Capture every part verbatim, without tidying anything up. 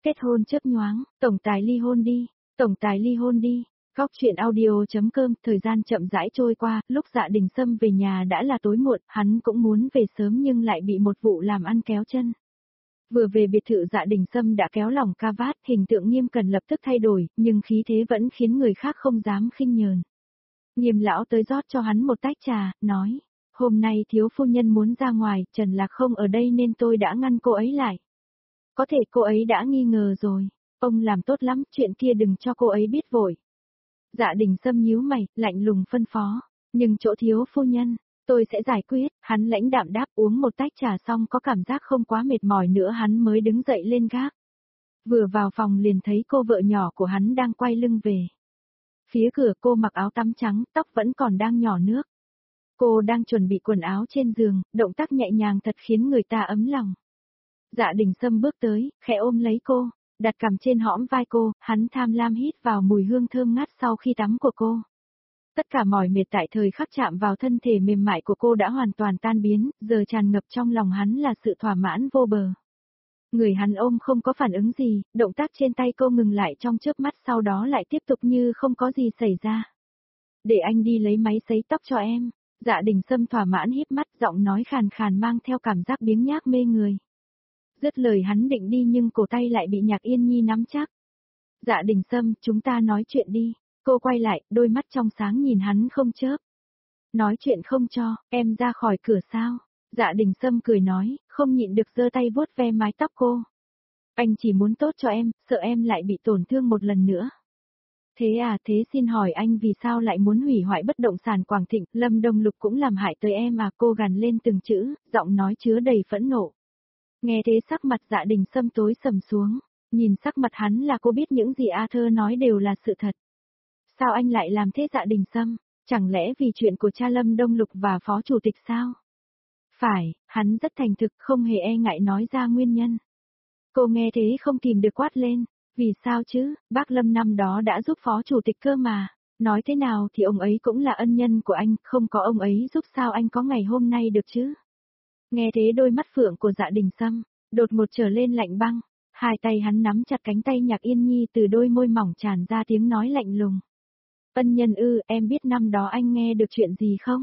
Kết hôn chớp nhoáng, tổng tài ly hôn đi, tổng tài ly hôn đi. Góc truyện audio.com, thời gian chậm rãi trôi qua, lúc Dạ Đình Sâm về nhà đã là tối muộn, hắn cũng muốn về sớm nhưng lại bị một vụ làm ăn kéo chân. Vừa về biệt thự Dạ Đình Sâm đã kéo lòng ca vát, hình tượng Nghiêm Cần lập tức thay đổi, nhưng khí thế vẫn khiến người khác không dám khinh nhờn. Nghiêm lão tới rót cho hắn một tách trà, nói, hôm nay thiếu phu nhân muốn ra ngoài, Trần Lạc không ở đây nên tôi đã ngăn cô ấy lại. Có thể cô ấy đã nghi ngờ rồi, ông làm tốt lắm, chuyện kia đừng cho cô ấy biết vội. Dạ Đình Sâm nhíu mày, lạnh lùng phân phó, nhưng chỗ thiếu phu nhân, tôi sẽ giải quyết. Hắn lãnh đạm đáp, uống một tách trà xong có cảm giác không quá mệt mỏi nữa hắn mới đứng dậy lên gác. Vừa vào phòng liền thấy cô vợ nhỏ của hắn đang quay lưng về. Phía cửa cô mặc áo tắm trắng, tóc vẫn còn đang nhỏ nước. Cô đang chuẩn bị quần áo trên giường, động tác nhẹ nhàng thật khiến người ta ấm lòng. Dạ Đình Sâm bước tới, khẽ ôm lấy cô, đặt cằm trên hõm vai cô, hắn tham lam hít vào mùi hương thơm ngát sau khi tắm của cô. Tất cả mỏi mệt tại thời khắc chạm vào thân thể mềm mại của cô đã hoàn toàn tan biến, giờ tràn ngập trong lòng hắn là sự thỏa mãn vô bờ. Người hắn ôm không có phản ứng gì, động tác trên tay cô ngừng lại trong chớp mắt sau đó lại tiếp tục như không có gì xảy ra. Để anh đi lấy máy sấy tóc cho em. Dạ Đình Sâm thỏa mãn híp mắt, giọng nói khàn khàn mang theo cảm giác biếng nhác mê người. Dứt lời hắn định đi nhưng cổ tay lại bị Nhạc Yên Nhi nắm chắc. Dạ Đình Sâm, chúng ta nói chuyện đi. Cô quay lại, đôi mắt trong sáng nhìn hắn không chớp. Nói chuyện không cho, em ra khỏi cửa sao? Dạ Đình Sâm cười nói, không nhịn được giơ tay vuốt ve mái tóc cô. Anh chỉ muốn tốt cho em, sợ em lại bị tổn thương một lần nữa. Thế à, thế xin hỏi anh vì sao lại muốn hủy hoại bất động sản Quảng Thịnh, Lâm Đông Lục cũng làm hại tới em à? Cô gằn lên từng chữ, giọng nói chứa đầy phẫn nộ. Nghe thế sắc mặt Dạ Đình Sâm tối sầm xuống, nhìn sắc mặt hắn là cô biết những gì A Thơ nói đều là sự thật. Sao anh lại làm thế Dạ Đình Sâm? Chẳng lẽ vì chuyện của cha Lâm Đông Lục và phó chủ tịch sao? Phải, hắn rất thành thực, không hề e ngại nói ra nguyên nhân. Cô nghe thế không kìm được quát lên, vì sao chứ, bác Lâm năm đó đã giúp phó chủ tịch cơ mà, nói thế nào thì ông ấy cũng là ân nhân của anh, không có ông ấy giúp sao anh có ngày hôm nay được chứ? Nghe thế đôi mắt phượng của Dạ Đình Sâm, đột ngột trở lên lạnh băng, hai tay hắn nắm chặt cánh tay Nhạc Yên Nhi từ đôi môi mỏng tràn ra tiếng nói lạnh lùng. Ân nhân ư, em biết năm đó anh nghe được chuyện gì không?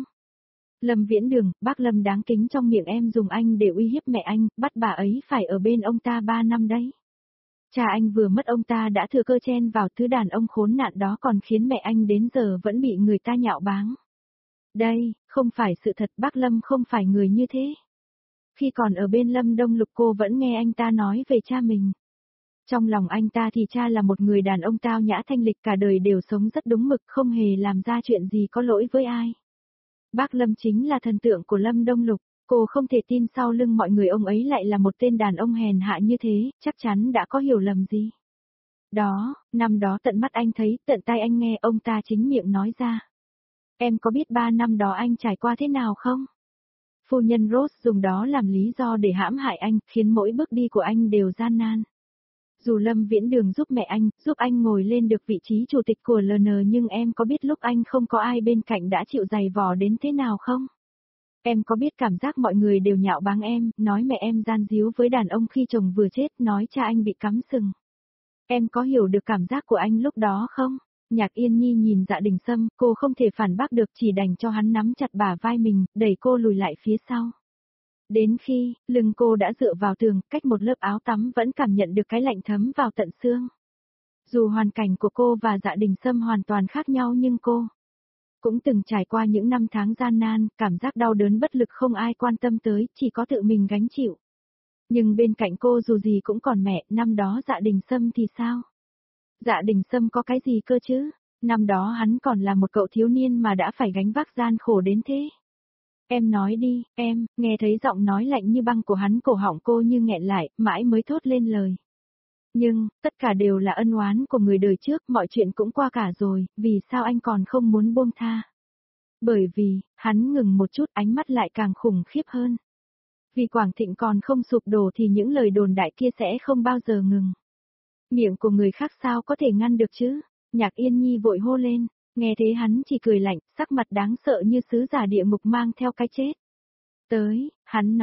Lâm Viễn Đường, bác Lâm đáng kính trong miệng em dùng anh để uy hiếp mẹ anh, bắt bà ấy phải ở bên ông ta ba năm đấy. Cha anh vừa mất ông ta đã thừa cơ chen vào thứ đàn ông khốn nạn đó còn khiến mẹ anh đến giờ vẫn bị người ta nhạo báng. Đây, không phải sự thật, bác Lâm không phải người như thế. Khi còn ở bên Lâm Đông Lục cô vẫn nghe anh ta nói về cha mình. Trong lòng anh ta thì cha là một người đàn ông tao nhã thanh lịch cả đời đều sống rất đúng mực không hề làm ra chuyện gì có lỗi với ai. Bác Lâm chính là thần tượng của Lâm Đông Lục, cô không thể tin sau lưng mọi người ông ấy lại là một tên đàn ông hèn hạ như thế, chắc chắn đã có hiểu lầm gì. Đó, năm đó tận mắt anh thấy, tận tai anh nghe ông ta chính miệng nói ra. Em có biết ba năm đó anh trải qua thế nào không? Phu nhân Rose dùng đó làm lý do để hãm hại anh, khiến mỗi bước đi của anh đều gian nan. Dù Lâm Viễn Đường giúp mẹ anh, giúp anh ngồi lên được vị trí chủ tịch của lờ en nhưng em có biết lúc anh không có ai bên cạnh đã chịu dày vò đến thế nào không? Em có biết cảm giác mọi người đều nhạo báng em, nói mẹ em gian díu với đàn ông khi chồng vừa chết, nói cha anh bị cắm sừng. Em có hiểu được cảm giác của anh lúc đó không? Nhạc Yên Nhi nhìn Dạ Đình Sâm, cô không thể phản bác được chỉ đành cho hắn nắm chặt bả vai mình, đẩy cô lùi lại phía sau. Đến khi, lưng cô đã dựa vào tường, cách một lớp áo tắm vẫn cảm nhận được cái lạnh thấm vào tận xương. Dù hoàn cảnh của cô và Dạ Đình Sâm hoàn toàn khác nhau nhưng cô cũng từng trải qua những năm tháng gian nan, cảm giác đau đớn bất lực không ai quan tâm tới, chỉ có tự mình gánh chịu. Nhưng bên cạnh cô dù gì cũng còn mẹ, năm đó Dạ Đình Sâm thì sao? Dạ Đình Sâm có cái gì cơ chứ? Năm đó hắn còn là một cậu thiếu niên mà đã phải gánh vác gian khổ đến thế. Em nói đi, em, nghe thấy giọng nói lạnh như băng của hắn cổ họng cô như nghẹn lại, mãi mới thốt lên lời. Nhưng, tất cả đều là ân oán của người đời trước, mọi chuyện cũng qua cả rồi, vì sao anh còn không muốn buông tha? Bởi vì, hắn ngừng một chút, ánh mắt lại càng khủng khiếp hơn. Vì Quảng Thịnh còn không sụp đổ thì những lời đồn đại kia sẽ không bao giờ ngừng. Miệng của người khác sao có thể ngăn được chứ? Nhạc Yên Nhi vội hô lên, nghe thế hắn chỉ cười lạnh, sắc mặt đáng sợ như sứ giả địa ngục mang theo cái chết. Tới, hắn nói,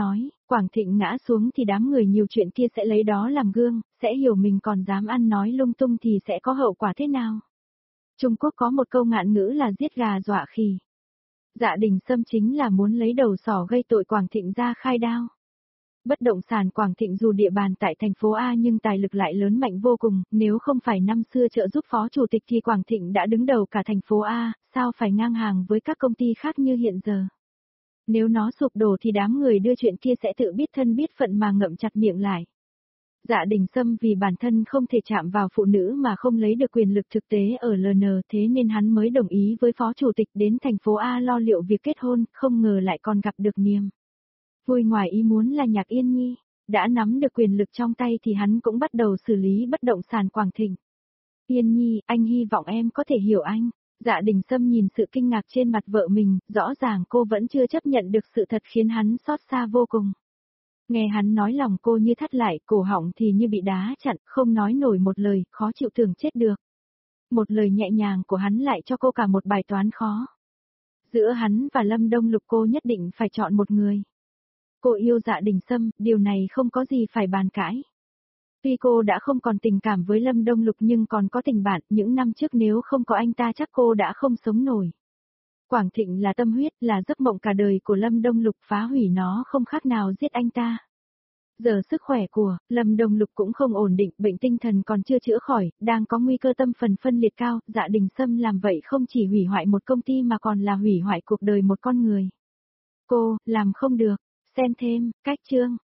Quảng Thịnh ngã xuống thì đám người nhiều chuyện kia sẽ lấy đó làm gương, sẽ hiểu mình còn dám ăn nói lung tung thì sẽ có hậu quả thế nào. Trung Quốc có một câu ngạn ngữ là giết gà dọa khỉ. Dạ Đình Sâm chính là muốn lấy đầu sỏ gây tội Quảng Thịnh ra khai đao. Bất động sản Quảng Thịnh dù địa bàn tại thành phố A nhưng tài lực lại lớn mạnh vô cùng, nếu không phải năm xưa trợ giúp phó chủ tịch thì Quảng Thịnh đã đứng đầu cả thành phố A, sao phải ngang hàng với các công ty khác như hiện giờ. Nếu nó sụp đổ thì đám người đưa chuyện kia sẽ tự biết thân biết phận mà ngậm chặt miệng lại. Dạ Đình Sâm vì bản thân không thể chạm vào phụ nữ mà không lấy được quyền lực thực tế ở lờ en, thế nên hắn mới đồng ý với phó chủ tịch đến thành phố A lo liệu việc kết hôn, không ngờ lại còn gặp được niềm vui ngoài ý muốn là Nhạc Yên Nhi. Đã nắm được quyền lực trong tay thì hắn cũng bắt đầu xử lý bất động sản Quảng Thịnh. Yên Nhi, anh hy vọng em có thể hiểu anh. Dạ Đình Sâm nhìn sự kinh ngạc trên mặt vợ mình, rõ ràng cô vẫn chưa chấp nhận được sự thật khiến hắn xót xa vô cùng. Nghe hắn nói lòng cô như thắt lại, cổ họng thì như bị đá chặn, không nói nổi một lời, khó chịu tưởng chết được. Một lời nhẹ nhàng của hắn lại cho cô cả một bài toán khó. Giữa hắn và Lâm Đông Lục cô nhất định phải chọn một người. Cô yêu Dạ Đình Sâm, điều này không có gì phải bàn cãi. Tuy cô đã không còn tình cảm với Lâm Đông Lục nhưng còn có tình bạn, những năm trước nếu không có anh ta chắc cô đã không sống nổi. Quảng Thịnh là tâm huyết, là giấc mộng cả đời của Lâm Đông Lục, phá hủy nó không khác nào giết anh ta. Giờ sức khỏe của Lâm Đông Lục cũng không ổn định, bệnh tinh thần còn chưa chữa khỏi, đang có nguy cơ tâm phần phân liệt cao, Dạ Đình Sâm làm vậy không chỉ hủy hoại một công ty mà còn là hủy hoại cuộc đời một con người. Cô, làm không được, xem thêm, cách chương.